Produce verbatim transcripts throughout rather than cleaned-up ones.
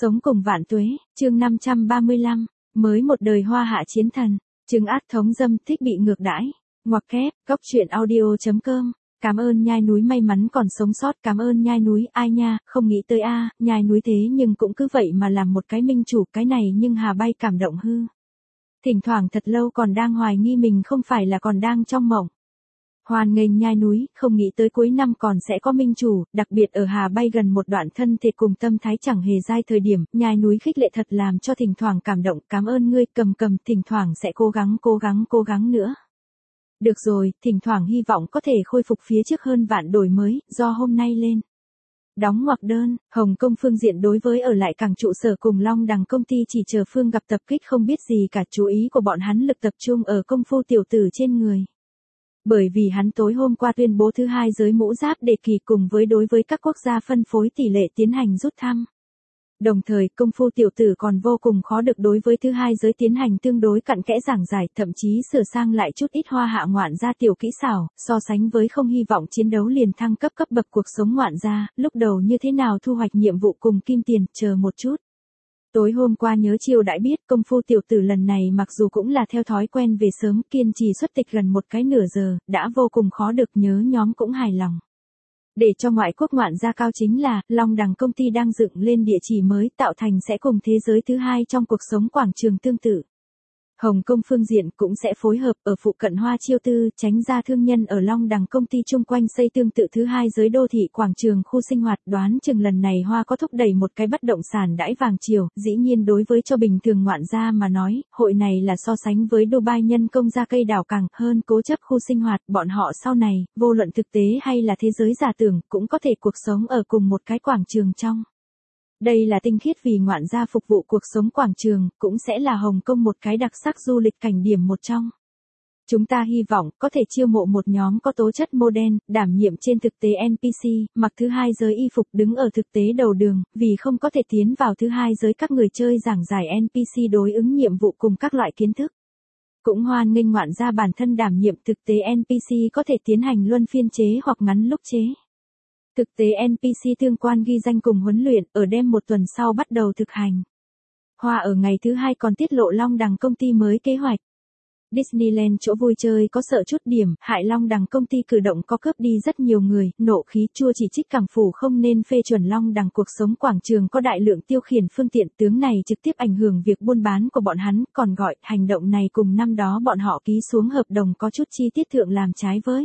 Sống cùng vạn tuế, chương năm trăm ba mươi lăm, mới một đời hoa hạ chiến thần, chứng ác thống dâm thích bị ngược đãi, ngoặc kép, góc truyện audio.com. Cảm ơn nhai núi may mắn còn sống sót, cảm ơn nhai núi, ai nha, không nghĩ tới a, nhai núi thế nhưng cũng cứ vậy mà làm một cái minh chủ, cái này nhưng hà bay cảm động hư. Thỉnh thoảng thật lâu còn đang hoài nghi mình không phải là còn đang trong mộng. Hoan nghênh nhai núi, không nghĩ tới cuối năm còn sẽ có minh chủ, đặc biệt ở Hà Bay gần một đoạn thân thể cùng tâm thái chẳng hề dai thời điểm, nhai núi khích lệ thật làm cho thỉnh thoảng cảm động, cảm ơn ngươi, cầm cầm, thỉnh thoảng sẽ cố gắng cố gắng cố gắng nữa. Được rồi, thỉnh thoảng hy vọng có thể khôi phục phía trước hơn vạn đổi mới, do hôm nay lên. Đóng ngoặc đơn, Hồng Kông phương diện đối với ở lại cảng trụ sở cùng Long Đằng công ty chỉ chờ phương gặp tập kích không biết gì cả, chú ý của bọn hắn lực tập trung ở công phu tiểu tử trên người. Bởi vì hắn tối hôm qua tuyên bố thứ hai giới mũ giáp đề kỳ cùng với đối với các quốc gia phân phối tỷ lệ tiến hành rút thăm. Đồng thời, công phu tiểu tử còn vô cùng khó được đối với thứ hai giới tiến hành tương đối cặn kẽ giảng giải, thậm chí sửa sang lại chút ít hoa hạ ngoạn gia tiểu kỹ xảo, so sánh với không hy vọng chiến đấu liền thăng cấp cấp bậc cuộc sống ngoạn gia, lúc đầu như thế nào thu hoạch nhiệm vụ cùng kim tiền, chờ một chút. Tối hôm qua nhớ chiều đã biết công phu tiểu tử lần này mặc dù cũng là theo thói quen về sớm kiên trì xuất tịch gần một cái nửa giờ, đã vô cùng khó được nhớ nhóm cũng hài lòng. Để cho ngoại quốc ngoạn gia cao chính là, Long Đằng công ty đang dựng lên địa chỉ mới tạo thành sẽ cùng thế giới thứ hai trong cuộc sống quảng trường tương tự. Hồng Kông phương diện cũng sẽ phối hợp ở phụ cận Hoa Chiêu Tư, tránh ra thương nhân ở Long Đằng công ty chung quanh xây tương tự thứ hai giới đô thị quảng trường khu sinh hoạt, đoán chừng lần này Hoa có thúc đẩy một cái bất động sản đãi vàng chiều, dĩ nhiên đối với cho bình thường ngoạn gia mà nói, hội này là so sánh với Dubai nhân công ra cây đào càng hơn cố chấp khu sinh hoạt, bọn họ sau này, vô luận thực tế hay là thế giới giả tưởng, cũng có thể cuộc sống ở cùng một cái quảng trường trong. Đây là tinh khiết vì ngoạn gia phục vụ cuộc sống quảng trường, cũng sẽ là Hồng Kông một cái đặc sắc du lịch cảnh điểm một trong. Chúng ta hy vọng có thể chiêu mộ một nhóm có tố chất modern, đảm nhiệm trên thực tế en pê xê, mặc thứ hai giới y phục đứng ở thực tế đầu đường, vì không có thể tiến vào thứ hai giới các người chơi giảng giải en pê xê đối ứng nhiệm vụ cùng các loại kiến thức. Cũng hoan nghênh ngoạn gia bản thân đảm nhiệm thực tế en pê xê có thể tiến hành luân phiên chế hoặc ngắn lúc chế. Thực tế en pê xê tương quan ghi danh cùng huấn luyện, ở đêm một tuần sau bắt đầu thực hành. Hoa ở ngày thứ hai còn tiết lộ Long Đằng công ty mới kế hoạch. Disneyland chỗ vui chơi có sợ chút điểm, hại Long Đằng công ty cử động có cướp đi rất nhiều người, nộ khí chua chỉ trích cảng phủ không nên phê chuẩn Long Đằng cuộc sống quảng trường có đại lượng tiêu khiển phương tiện, tướng này trực tiếp ảnh hưởng việc buôn bán của bọn hắn, còn gọi hành động này cùng năm đó bọn họ ký xuống hợp đồng có chút chi tiết thượng làm trái với.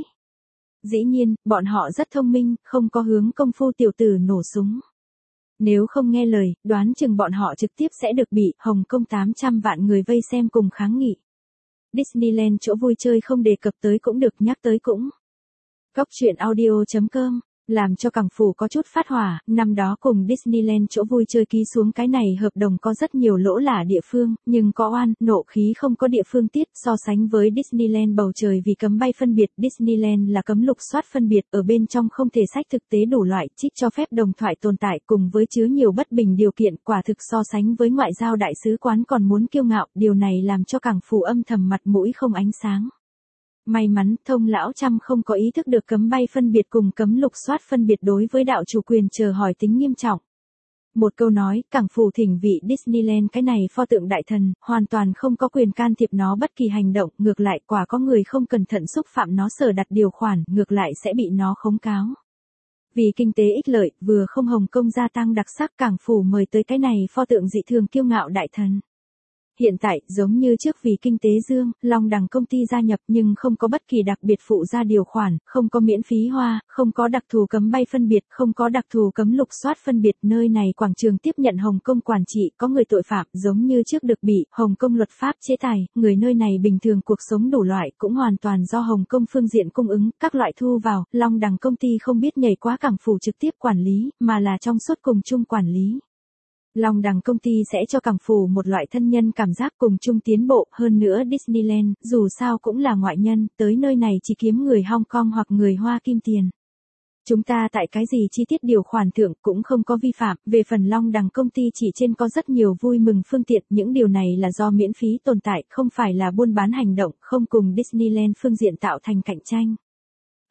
Dĩ nhiên, bọn họ rất thông minh, không có hướng công phu tiểu tử nổ súng. Nếu không nghe lời, đoán chừng bọn họ trực tiếp sẽ được bị Hồng Kông tám trăm vạn người vây xem cùng kháng nghị. Disneyland chỗ vui chơi không đề cập tới cũng được nhắc tới cũng. Góc truyện audio.com, làm cho cảng phủ có chút phát hỏa, năm đó cùng Disneyland chỗ vui chơi ký xuống cái này hợp đồng có rất nhiều lỗ lả địa phương, nhưng có oan, nộ khí không có địa phương tiết, so sánh với Disneyland bầu trời vì cấm bay phân biệt, Disneyland là cấm lục soát phân biệt, ở bên trong không thể sách thực tế đủ loại, trích cho phép đồng thoại tồn tại cùng với chứa nhiều bất bình điều kiện, quả thực so sánh với ngoại giao đại sứ quán còn muốn kiêu ngạo, điều này làm cho cảng phủ âm thầm mặt mũi không ánh sáng. May mắn, thông lão trăm không có ý thức được cấm bay phân biệt cùng cấm lục soát phân biệt đối với đạo chủ quyền chờ hỏi tính nghiêm trọng. Một câu nói, cảng phủ thỉnh vị Disneyland cái này pho tượng đại thần, hoàn toàn không có quyền can thiệp nó bất kỳ hành động, ngược lại quả có người không cẩn thận xúc phạm nó sở đặt điều khoản, ngược lại sẽ bị nó khống cáo. Vì kinh tế ích lợi, vừa không Hồng Kông gia tăng đặc sắc cảng phủ mời tới cái này pho tượng dị thường kiêu ngạo đại thần. Hiện tại, giống như trước vì kinh tế dương, Long Đằng công ty gia nhập nhưng không có bất kỳ đặc biệt phụ gia điều khoản, không có miễn phí hoa, không có đặc thù cấm bay phân biệt, không có đặc thù cấm lục soát phân biệt. Nơi này quảng trường tiếp nhận Hồng Kông quản trị, có người tội phạm giống như trước được bị Hồng Kông luật pháp chế tài, người nơi này bình thường cuộc sống đủ loại cũng hoàn toàn do Hồng Kông phương diện cung ứng, các loại thu vào, Long Đằng công ty không biết nhảy quá cảng phủ trực tiếp quản lý, mà là trong suốt cùng chung quản lý. Long Đằng công ty sẽ cho cảng phủ một loại thân nhân cảm giác cùng chung tiến bộ, hơn nữa Disneyland, dù sao cũng là ngoại nhân, tới nơi này chỉ kiếm người Hong Kong hoặc người Hoa kim tiền. Chúng ta tại cái gì chi tiết điều khoản thượng cũng không có vi phạm, về phần Long Đằng công ty chỉ trên có rất nhiều vui mừng phương tiện, những điều này là do miễn phí tồn tại, không phải là buôn bán hành động, không cùng Disneyland phương diện tạo thành cạnh tranh.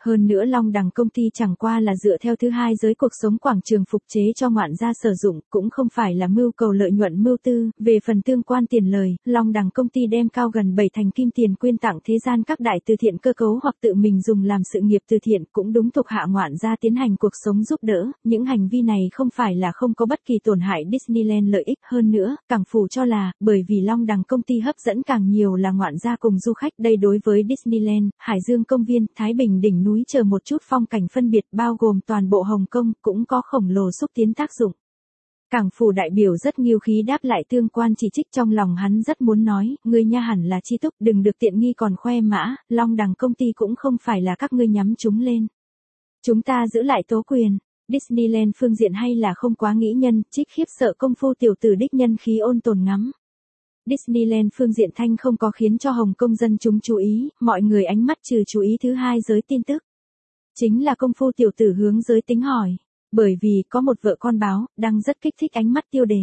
Hơn nữa Long Đằng công ty chẳng qua là dựa theo thứ hai giới cuộc sống quảng trường phục chế cho ngoạn gia sử dụng, cũng không phải là mưu cầu lợi nhuận mưu tư. Về phần tương quan tiền lời, Long Đằng công ty đem cao gần bảy thành kim tiền quyên tặng thế gian các đại từ thiện cơ cấu hoặc tự mình dùng làm sự nghiệp từ thiện, cũng đúng thuộc hạ ngoạn gia tiến hành cuộc sống giúp đỡ. Những hành vi này không phải là không có bất kỳ tổn hại Disneyland lợi ích. Hơn nữa, càng phủ cho là, bởi vì Long Đằng công ty hấp dẫn càng nhiều là ngoạn gia cùng du khách. Đây đối với Disneyland, Hải Dương công viên, Thái Bình đỉnh núi chờ một chút phong cảnh phân biệt bao gồm toàn bộ Hồng Kông cũng có khổng lồ xúc tiến tác dụng. Cảng phủ đại biểu rất nghiêu khí đáp lại tương quan chỉ trích, trong lòng hắn rất muốn nói, ngươi nha hẳn là chi túc, đừng được tiện nghi còn khoe mã, Long Đằng công ty cũng không phải là các ngươi nhắm chúng lên. Chúng ta giữ lại tố quyền. Disneyland phương diện hay là không quá nghĩ nhân, trích khiếp sợ công phu tiểu tử đích nhân khí ôn tồn ngắm. Disneyland phương diện thanh không có khiến cho Hồng Kông dân chúng chú ý, mọi người ánh mắt trừ chú ý thứ hai giới tin tức. Chính là công phu tiểu tử hướng giới tính hỏi. Bởi vì có một vợ con báo, đang rất kích thích ánh mắt tiêu đề.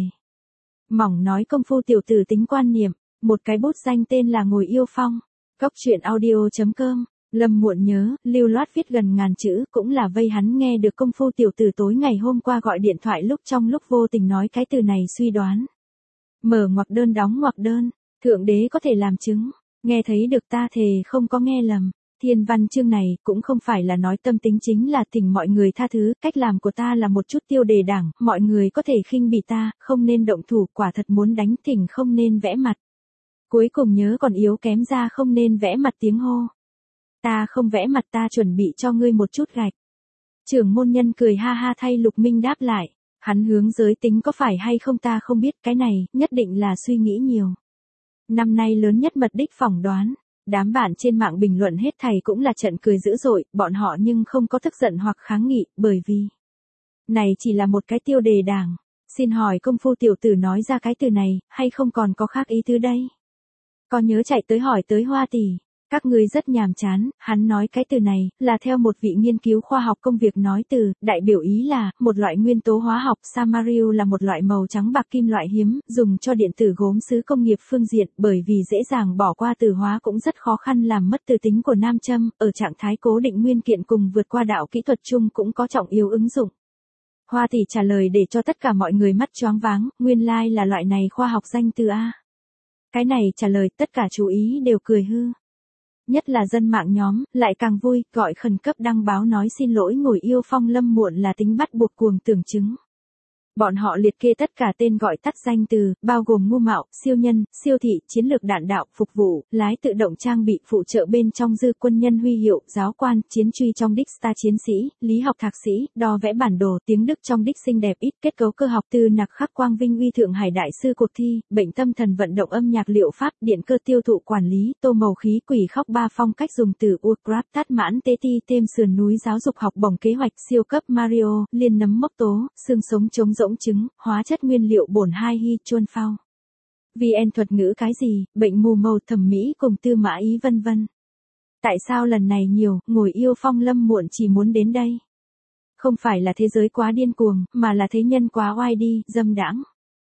Mỏng nói công phu tiểu tử tính quan niệm, một cái bút danh tên là Ngồi Yêu Phong. Cóc truyện audio chấm com, Lâm Muộn nhớ, lưu loát viết gần ngàn chữ, cũng là vây hắn nghe được công phu tiểu tử tối ngày hôm qua gọi điện thoại lúc trong lúc vô tình nói cái từ này suy đoán. Mở ngoặc đơn đóng ngoặc đơn, Thượng Đế có thể làm chứng, nghe thấy được ta thề không có nghe lầm. Thiên văn chương này cũng không phải là nói tâm tính, chính là thỉnh mọi người tha thứ, cách làm của ta là một chút tiêu đề đảng, mọi người có thể khinh bỉ ta, không nên động thủ, quả thật muốn đánh thỉnh không nên vẽ mặt. Cuối cùng nhớ còn yếu kém ra không nên vẽ mặt tiếng hô. Ta không vẽ mặt, ta chuẩn bị cho ngươi một chút gạch. Trưởng môn nhân cười ha ha thay Lục Minh đáp lại, hắn hướng giới tính có phải hay không ta không biết, cái này, nhất định là suy nghĩ nhiều. Năm nay lớn nhất mật đích phỏng đoán. Đám bạn trên mạng bình luận hết thảy cũng là trận cười dữ dội, bọn họ nhưng không có tức giận hoặc kháng nghị, bởi vì này chỉ là một cái tiêu đề đảng. Xin hỏi công phu tiểu tử nói ra cái từ này, hay không còn có khác ý tứ đây? Có nhớ chạy tới hỏi tới Hoa tỷ, các ngươi rất nhàm chán, hắn nói cái từ này, là theo một vị nghiên cứu khoa học công việc nói từ, đại biểu ý là, một loại nguyên tố hóa học, samarium là một loại màu trắng bạc kim loại hiếm, dùng cho điện tử gốm sứ công nghiệp phương diện, bởi vì dễ dàng bỏ qua từ hóa cũng rất khó khăn làm mất từ tính của nam châm, ở trạng thái cố định nguyên kiện cùng vượt qua đạo kỹ thuật chung cũng có trọng yếu ứng dụng. Hoa tỷ trả lời để cho tất cả mọi người mắt choáng váng, nguyên lai là loại này khoa học danh từ A. Cái này trả lời tất cả chú ý đều cười hư. Nhất là dân mạng nhóm, lại càng vui, gọi khẩn cấp đăng báo nói xin lỗi Ngồi Yêu Phong Lâm Muộn là tính bắt buộc cuồng tưởng chứng. Bọn họ liệt kê tất cả tên gọi tắt danh từ, bao gồm ngu mạo, siêu nhân, siêu thị, chiến lược đạn đạo, phục vụ, lái tự động trang bị, phụ trợ bên trong dư quân nhân huy hiệu, giáo quan, chiến truy trong đích star chiến sĩ, lý học thạc sĩ, đo vẽ bản đồ, tiếng Đức trong đích xinh đẹp ít, kết cấu cơ học tư nặc khắc quang vinh uy Thượng Hải đại sư cuộc thi, bệnh tâm thần vận động âm nhạc liệu pháp, điện cơ tiêu thụ quản lý, tô màu khí quỷ khóc ba phong cách dùng từ Ugrab tát mãn tê ti thêm sườn núi giáo dục học bổng kế hoạch siêu cấp Mario, liên nấm mốc tố, xương sống chống rỗng chứng, hóa chất nguyên liệu bổn hai hy chuôn phao. vê en thuật ngữ cái gì, bệnh mù màu thẩm mỹ cùng tư mã ý vân vân. Tại sao lần này nhiều, Ngồi Yêu Phong Lâm Muộn chỉ muốn đến đây? Không phải là thế giới quá điên cuồng, mà là thế nhân quá oai đi, dâm đãng.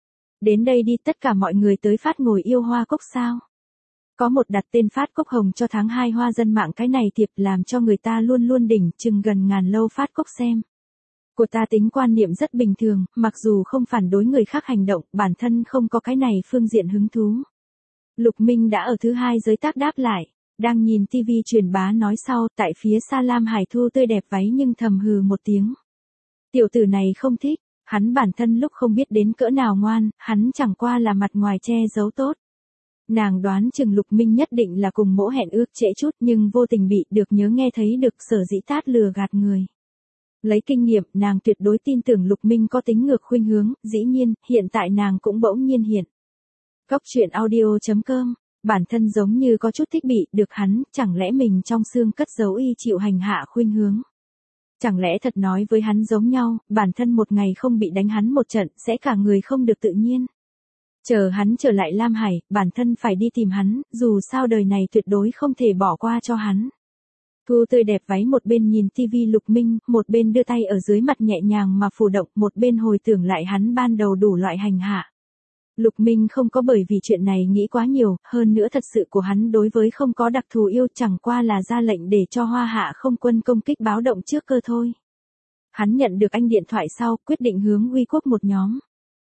Đến đây đi tất cả mọi người tới phát Ngồi Yêu Hoa Cốc sao? Có một đặt tên phát cốc hồng cho tháng hai hoa dân mạng cái này thiệp làm cho người ta luôn luôn đỉnh chừng gần ngàn lâu phát cốc xem. Của ta tính quan niệm rất bình thường, mặc dù không phản đối người khác hành động, bản thân không có cái này phương diện hứng thú. Lục Minh đã ở thứ hai giới tác đáp lại, đang nhìn tivi truyền bá nói sau, tại phía xa Lam Hải Thu tươi đẹp váy nhưng thầm hừ một tiếng. Tiểu tử này không thích, hắn bản thân lúc không biết đến cỡ nào ngoan, hắn chẳng qua là mặt ngoài che giấu tốt. Nàng đoán chừng Lục Minh nhất định là cùng mỗ hẹn ước trễ chút nhưng vô tình bị được nhớ nghe thấy được sở dĩ tát lừa gạt người. Lấy kinh nghiệm, nàng tuyệt đối tin tưởng Lục Minh có tính ngược khuynh hướng, dĩ nhiên, hiện tại nàng cũng bỗng nhiên hiện. Cóc truyện audio chấm com, bản thân giống như có chút thích bị, được hắn, chẳng lẽ mình trong xương cất giấu y chịu hành hạ khuynh hướng. Chẳng lẽ thật nói với hắn giống nhau, bản thân một ngày không bị đánh hắn một trận, sẽ cả người không được tự nhiên. Chờ hắn trở lại Lam Hải, bản thân phải đi tìm hắn, dù sao đời này tuyệt đối không thể bỏ qua cho hắn. Thu tươi đẹp váy một bên nhìn tivi Lục Minh, một bên đưa tay ở dưới mặt nhẹ nhàng mà phủ động, một bên hồi tưởng lại hắn ban đầu đủ loại hành hạ. Lục Minh không có bởi vì chuyện này nghĩ quá nhiều, hơn nữa thật sự của hắn đối với không có đặc thù yêu chẳng qua là ra lệnh để cho Hoa Hạ không quân công kích báo động trước cơ thôi. Hắn nhận được anh điện thoại sau, quyết định hướng Uy Quốc một nhóm.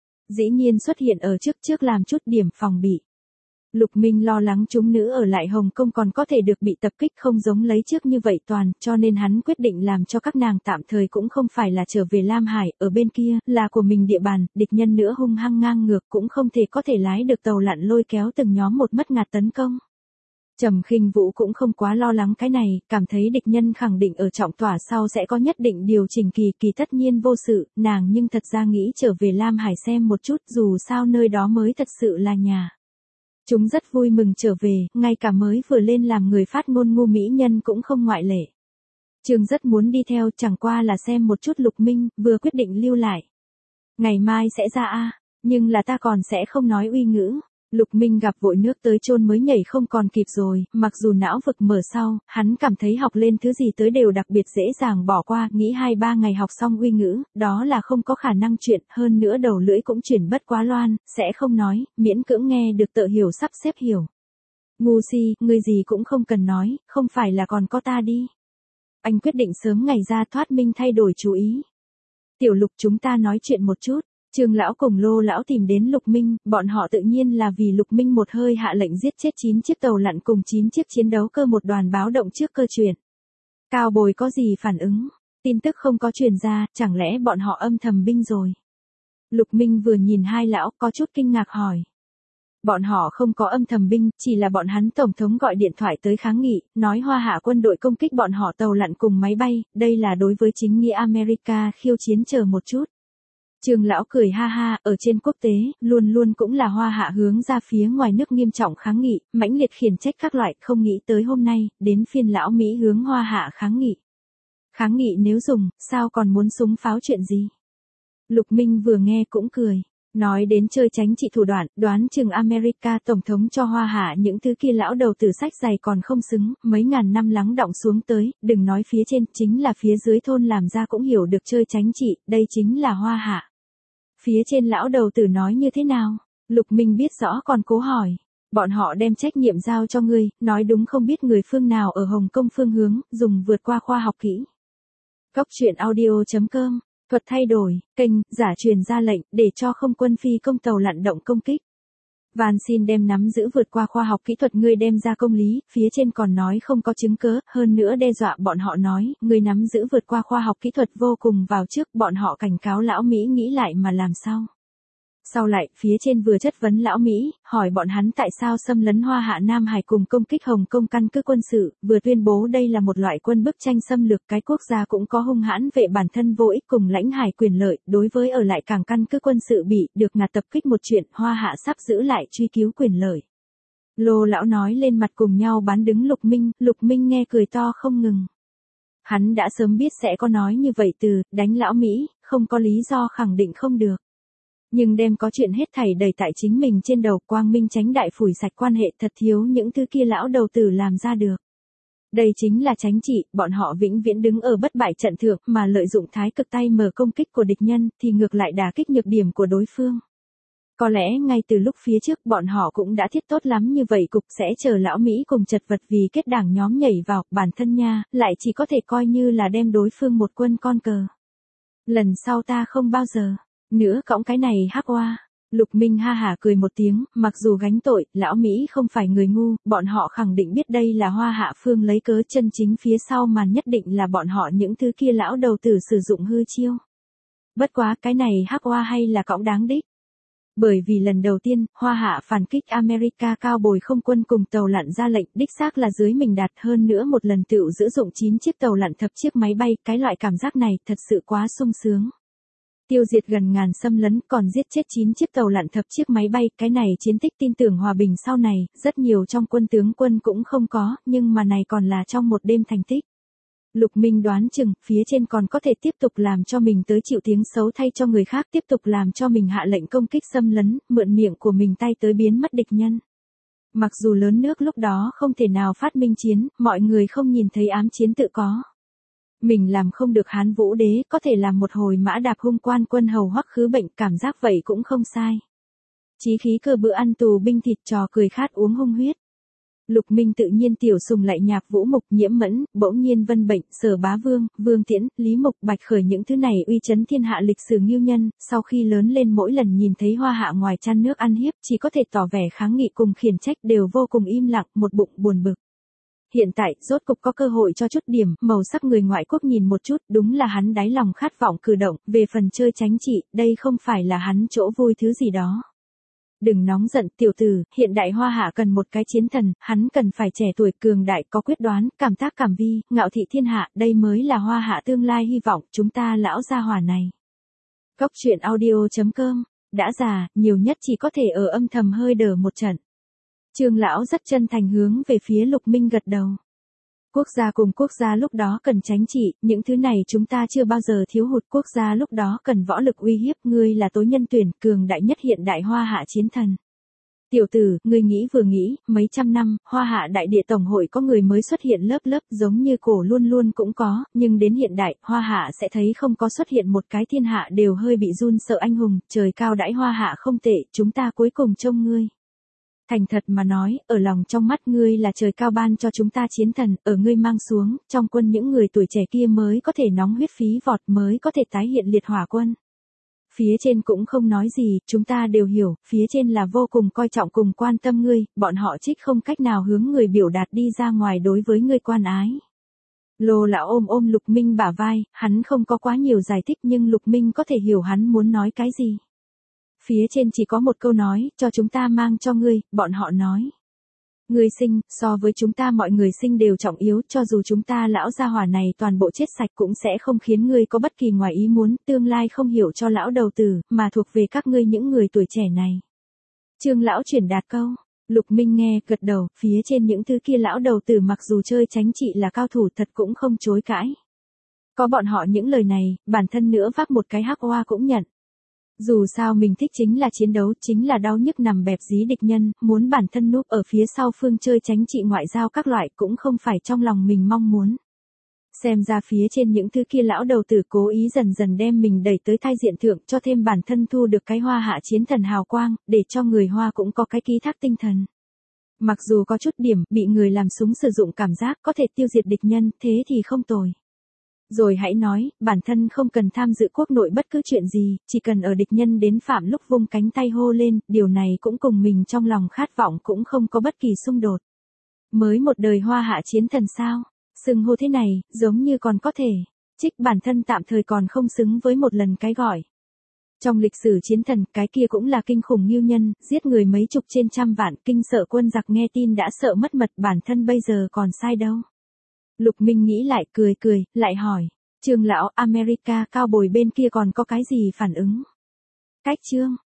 Dĩ nhiên xuất hiện ở trước trước làm chút điểm phòng bị. Lục Minh lo lắng chúng nữ ở lại Hồng Kông còn có thể được bị tập kích không giống lấy trước như vậy toàn, cho nên hắn quyết định làm cho các nàng tạm thời cũng không phải là trở về Lam Hải, ở bên kia, là của mình địa bàn, địch nhân nữa hung hăng ngang ngược cũng không thể có thể lái được tàu lặn lôi kéo từng nhóm một mất ngạt tấn công. Trầm Khinh Vũ cũng không quá lo lắng cái này, cảm thấy địch nhân khẳng định ở trọng tỏa sau sẽ có nhất định điều chỉnh kỳ kỳ tất nhiên vô sự, nàng nhưng thật ra nghĩ trở về Lam Hải xem một chút dù sao nơi đó mới thật sự là nhà. Chúng rất vui mừng trở về, ngay cả mới vừa lên làm người phát ngôn ngu mỹ nhân cũng không ngoại lệ. Trương rất muốn đi theo chẳng qua là xem một chút Lục Minh, vừa quyết định lưu lại. Ngày mai sẽ ra a, nhưng là ta còn sẽ không nói Uy ngữ. Lục Minh gặp vội nước tới chôn mới nhảy không còn kịp rồi, mặc dù não vực mở sau, hắn cảm thấy học lên thứ gì tới đều đặc biệt dễ dàng bỏ qua, nghĩ hai ba ngày học xong Uy ngữ, đó là không có khả năng chuyện, hơn nữa đầu lưỡi cũng chuyển bất quá loan, sẽ không nói, miễn cưỡng nghe được tự hiểu sắp xếp hiểu. Ngu si, ngươi gì cũng không cần nói, không phải là còn có ta đi. Anh quyết định sớm ngày ra thoát minh thay đổi chú ý. Tiểu Lục chúng ta nói chuyện một chút. Trương lão cùng Lô lão tìm đến Lục Minh, bọn họ tự nhiên là vì Lục Minh một hơi hạ lệnh giết chết chín chiếc tàu lặn cùng chín chiếc chiến đấu cơ một đoàn báo động trước cơ chuyển. Cao Bồi có gì phản ứng? Tin tức không có truyền ra, chẳng lẽ bọn họ âm thầm binh rồi? Lục Minh vừa nhìn hai lão có chút kinh ngạc hỏi. Bọn họ không có âm thầm binh, chỉ là bọn hắn tổng thống gọi điện thoại tới kháng nghị, nói Hoa Hạ quân đội công kích bọn họ tàu lặn cùng máy bay, đây là đối với chính nghĩa America khiêu chiến chờ một chút. Trương lão cười ha ha, ở trên quốc tế, luôn luôn cũng là Hoa Hạ hướng ra phía ngoài nước nghiêm trọng kháng nghị, mãnh liệt khiển trách các loại, không nghĩ tới hôm nay, đến phiên lão Mỹ hướng Hoa Hạ kháng nghị. Kháng nghị nếu dùng, sao còn muốn súng pháo chuyện gì? Lục Minh vừa nghe cũng cười. Nói đến chơi tránh trị thủ đoạn, đoán chừng America tổng thống cho Hoa Hạ những thứ kia lão đầu tử sách dày còn không xứng, mấy ngàn năm lắng đọng xuống tới, đừng nói phía trên, chính là phía dưới thôn làm ra cũng hiểu được chơi tránh trị, đây chính là Hoa Hạ. Phía trên lão đầu tử nói như thế nào? Lục Minh biết rõ còn cố hỏi. Bọn họ đem trách nhiệm giao cho ngươi, nói đúng không biết người phương nào ở Hồng Kông phương hướng, dùng vượt qua khoa học kỹ. Cốc truyện audio chấm com Thuật thay đổi, kênh, giả truyền ra lệnh, để cho không quân phi công tàu lặn động công kích. Van xin đem nắm giữ vượt qua khoa học kỹ thuật ngươi đem ra công lý, phía trên còn nói không có chứng cớ, hơn nữa đe dọa bọn họ nói, ngươi nắm giữ vượt qua khoa học kỹ thuật vô cùng vào trước, bọn họ cảnh cáo lão Mỹ nghĩ lại mà làm sao. Sau lại, phía trên vừa chất vấn lão Mỹ, hỏi bọn hắn tại sao xâm lấn Hoa Hạ Nam Hải cùng công kích Hồng Kông căn cứ quân sự, vừa tuyên bố đây là một loại quân bức tranh xâm lược, cái quốc gia cũng có hung hãn vệ bản thân vô ích cùng lãnh hải quyền lợi, đối với ở lại cảng căn cứ quân sự bị được ngạt tập kích một chuyện, Hoa Hạ sắp giữ lại truy cứu quyền lợi. Lô lão nói lên mặt cùng nhau bán đứng Lục Minh, Lục Minh nghe cười to không ngừng. Hắn đã sớm biết sẽ có nói như vậy từ, đánh lão Mỹ, không có lý do khẳng định không được. Nhưng đem có chuyện hết thảy đầy tại chính mình trên đầu, quang minh tránh đại phủi sạch quan hệ, thật thiếu những thứ kia lão đầu tử làm ra được. Đây chính là tránh trị, bọn họ vĩnh viễn đứng ở bất bại trận thượng mà lợi dụng thái cực tay mở công kích của địch nhân thì ngược lại đả kích nhược điểm của đối phương. Có lẽ ngay từ lúc phía trước bọn họ cũng đã thiết tốt lắm như vậy, cục sẽ chờ lão Mỹ cùng chật vật vì kết đảng nhóm nhảy vào, bản thân nha, lại chỉ có thể coi như là đem đối phương một quân con cờ. Lần sau ta không bao giờ nữa cõng cái này hắc oa. Lục Minh ha hả cười một tiếng, mặc dù gánh tội, lão Mỹ không phải người ngu, bọn họ khẳng định biết đây là Hoa Hạ phương lấy cớ, chân chính phía sau màn nhất định là bọn họ những thứ kia lão đầu tử sử dụng hư chiêu. Bất quá cái này hắc oa hay là cõng đáng đích. Bởi vì lần đầu tiên, Hoa Hạ phản kích America Cao Bồi không quân cùng tàu lặn ra lệnh, đích xác là dưới mình đạt, hơn nữa một lần tựu sử dụng chín chiếc tàu lặn thập chiếc máy bay, cái loại cảm giác này thật sự quá sung sướng. Tiêu diệt gần ngàn xâm lấn, còn giết chết chín chiếc tàu lặn thập chiếc máy bay, cái này chiến tích tin tưởng hòa bình sau này, rất nhiều trong quân tướng quân cũng không có, nhưng mà này còn là trong một đêm thành tích. Lục Minh đoán chừng, phía trên còn có thể tiếp tục làm cho mình tới chịu tiếng xấu thay cho người khác, tiếp tục làm cho mình hạ lệnh công kích xâm lấn, mượn miệng của mình tay tới biến mất địch nhân. Mặc dù lớn nước lúc đó không thể nào phát minh chiến, mọi người không nhìn thấy ám chiến tự có. Mình làm không được Hán Vũ Đế, có thể làm một hồi mã đạp hung quan quân hầu hoắc khứ bệnh, cảm giác vậy cũng không sai. Chí khí cơ bữa ăn tù binh thịt trò cười khát uống hung huyết. Lục Minh tự nhiên tiểu sùng lại nhạc Vũ Mục, Nhiễm Mẫn, bỗng nhiên Vân Bệnh, Sở Bá Vương, Vương Tiễn, Lý Mục, Bạch Khởi những thứ này uy chấn thiên hạ lịch sử nghiêu nhân, sau khi lớn lên mỗi lần nhìn thấy Hoa Hạ ngoài chăn nước ăn hiếp, chỉ có thể tỏ vẻ kháng nghị cùng khiển trách, đều vô cùng im lặng, một bụng buồn bực. Hiện tại, rốt cục có cơ hội cho chút điểm, màu sắc người ngoại quốc nhìn một chút, đúng là hắn đáy lòng khát vọng cử động, về phần chơi tránh trị, đây không phải là hắn chỗ vui thứ gì đó. Đừng nóng giận tiểu tử, hiện đại Hoa Hạ cần một cái chiến thần, hắn cần phải trẻ tuổi cường đại có quyết đoán, cảm tác cảm vi, ngạo thị thiên hạ, đây mới là Hoa Hạ tương lai hy vọng, chúng ta lão gia hỏa này. Cốc truyện audio chấm com, đã già, nhiều nhất chỉ có thể ở âm thầm hơi đờ một trận. Trương lão rất chân thành hướng về phía Lục Minh gật đầu. Quốc gia cùng quốc gia lúc đó cần tránh trị, những thứ này chúng ta chưa bao giờ thiếu hụt, quốc gia lúc đó cần võ lực uy hiếp, ngươi là tối nhân tuyển, cường đại nhất hiện đại Hoa Hạ chiến thần. Tiểu tử, ngươi nghĩ vừa nghĩ, mấy trăm năm, Hoa Hạ đại địa tổng hội có người mới xuất hiện lớp lớp giống như cổ luôn luôn cũng có, nhưng đến hiện đại, Hoa Hạ sẽ thấy không có xuất hiện một cái thiên hạ đều hơi bị run sợ anh hùng, trời cao đãi Hoa Hạ không tệ, chúng ta cuối cùng trông ngươi. Thành thật mà nói, ở lòng trong mắt ngươi là trời cao ban cho chúng ta chiến thần, ở ngươi mang xuống, trong quân những người tuổi trẻ kia mới có thể nóng huyết phí vọt, mới có thể tái hiện liệt hỏa quân. Phía trên cũng không nói gì, chúng ta đều hiểu, phía trên là vô cùng coi trọng cùng quan tâm ngươi, bọn họ trích không cách nào hướng người biểu đạt đi ra ngoài đối với ngươi quan ái. Lô lão ôm ôm Lục Minh bả vai, hắn không có quá nhiều giải thích nhưng Lục Minh có thể hiểu hắn muốn nói cái gì. Phía trên chỉ có một câu nói, cho chúng ta mang cho ngươi, bọn họ nói. Ngươi sinh, so với chúng ta mọi người sinh đều trọng yếu, cho dù chúng ta lão gia hỏa này toàn bộ chết sạch cũng sẽ không khiến ngươi có bất kỳ ngoài ý muốn, tương lai không hiểu cho lão đầu tử, mà thuộc về các ngươi những người tuổi trẻ này. Trương lão chuyển đạt câu, Lục Minh nghe, gật đầu, phía trên những thứ kia lão đầu tử mặc dù chơi tránh trị là cao thủ thật cũng không chối cãi. Có bọn họ những lời này, bản thân nữa vác một cái hắc oa cũng nhận. Dù sao mình thích chính là chiến đấu, chính là đau nhức nằm bẹp dí địch nhân, muốn bản thân núp ở phía sau phương chơi tránh trị ngoại giao các loại cũng không phải trong lòng mình mong muốn. Xem ra phía trên những thứ kia lão đầu tử cố ý dần dần đem mình đẩy tới thai diện thượng cho thêm bản thân thu được cái Hoa Hạ chiến thần hào quang, để cho người Hoa cũng có cái ký thác tinh thần. Mặc dù có chút điểm bị người làm súng sử dụng cảm giác có thể tiêu diệt địch nhân, thế thì không tồi. Rồi hãy nói, bản thân không cần tham dự quốc nội bất cứ chuyện gì, chỉ cần ở địch nhân đến phạm lúc vung cánh tay hô lên, điều này cũng cùng mình trong lòng khát vọng cũng không có bất kỳ xung đột. Mới một đời Hoa Hạ chiến thần sao? Xưng hô thế này, giống như còn có thể. Trích bản thân tạm thời còn không xứng với một lần cái gọi. Trong lịch sử chiến thần, cái kia cũng là kinh khủng nghiêu nhân, giết người mấy chục trên trăm vạn, kinh sợ quân giặc nghe tin đã sợ mất mật, bản thân bây giờ còn sai đâu. Lục Minh nghĩ lại, cười cười, lại hỏi, Trương lão, America cao bồi bên kia còn có cái gì phản ứng? Cách Trương,